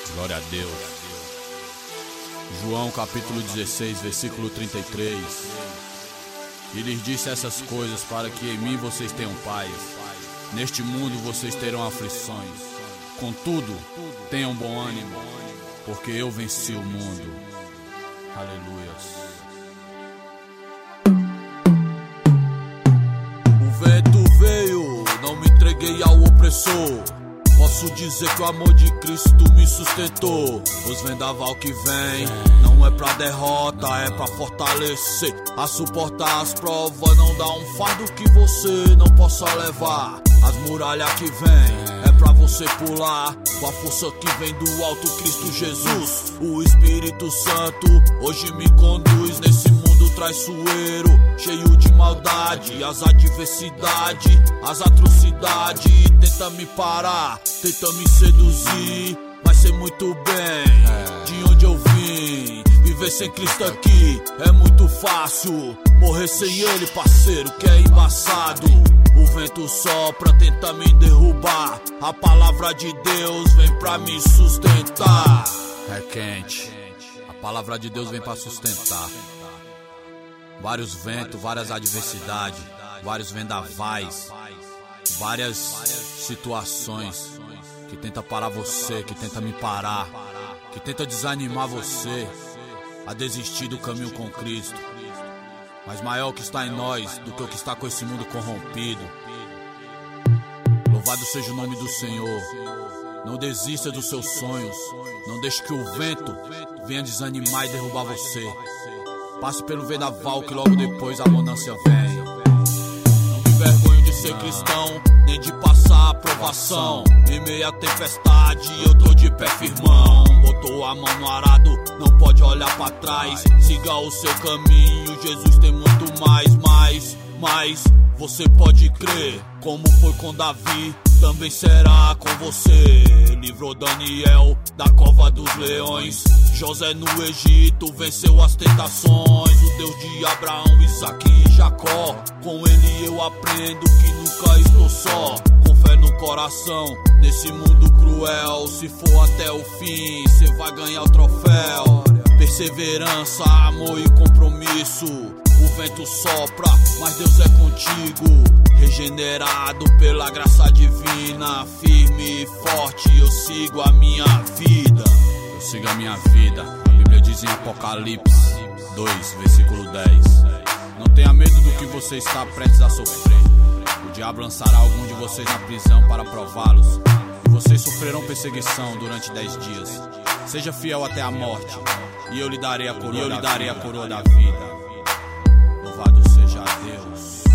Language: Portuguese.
Glória a Deus. João capítulo 16, versículo 33. E lhes disse essas coisas para que em mim vocês tenham paz. Neste mundo vocês terão aflições. Contudo, tenham bom ânimo, porque eu venci o mundo. Aleluias. O vento veio, não me entreguei ao opressor. Posso dizer que o amor de Cristo me sustentou. Os vendaval que vem não é pra derrota, é pra fortalecer. A suportar as provas, não dá um fardo que você não possa levar. As muralhas que vem é pra você pular. Com a força que vem do alto Cristo Jesus. O Espírito Santo hoje me conduz nesse mundo traiçoeiro, cheio de maldade, as adversidades, as atrocidades. Tenta me parar, tenta me seduzir, vai ser muito bem. De onde eu vim, viver sem Cristo aqui é muito fácil. Morrer sem Ele, parceiro, que é embaçado. O vento sopra, tenta me derrubar. A palavra de Deus vem pra me sustentar. É quente, a palavra de Deus vem pra sustentar. Vários ventos, várias adversidades, vários vendavais, várias situações que tenta parar você, que tenta me parar, que tenta desanimar você a desistir do caminho com Cristo. Mas maior o que está em nós do que o que está com esse mundo corrompido. Louvado seja o nome do Senhor. Não desista dos seus sonhos. Não deixe que o vento venha desanimar e derrubar você. Passe pelo vendaval que logo depois a bonança vem. Não me envergonho de ser cristão, nem de passar a provação. Em meio à tempestade eu tô de pé firmão. Botou a mão no arado, não pode olhar pra trás. Siga o seu caminho, Jesus tem muito mais. Você pode crer, como foi com Davi, também será com você. Livrou Daniel da cova dos leões. José no Egito venceu as tentações. O Deus de Abraão, Isaac e Jacó. Com ele eu aprendo que nunca estou só. Com fé no coração, nesse mundo cruel. Se for até o fim, cê vai ganhar o troféu. Perseverança, amor e compromisso. O vento sopra, mas Deus é contigo. Regenerado pela graça divina. Firme e forte, eu sigo a minha vida. Eu sigo a minha vida. A Bíblia diz em Apocalipse 2, versículo 10. Não tenha medo do que você está prestes a sofrer. O diabo lançará algum de vocês na prisão para prová-los. E vocês sofrerão perseguição durante 10 dias. Seja fiel até a morte, e eu lhe darei a coroa da vida. Louvado seja Deus.